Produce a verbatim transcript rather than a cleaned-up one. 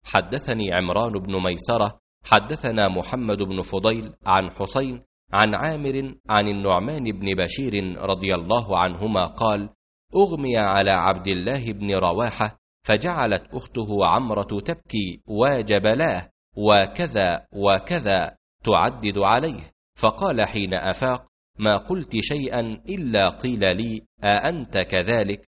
حدثني عمران بن ميسرة حدثنا محمد بن فضيل عن حسين عن عامر عن النعمان بن بشير رضي الله عنهما قال: أغمي على عبد الله بن رواحة فجعلت أخته عمرة تبكي وجبلاه وكذا وكذا تعدد عليه، فقال حين أفاق: ما قلت شيئا إلا قيل لي أأنت كذلك؟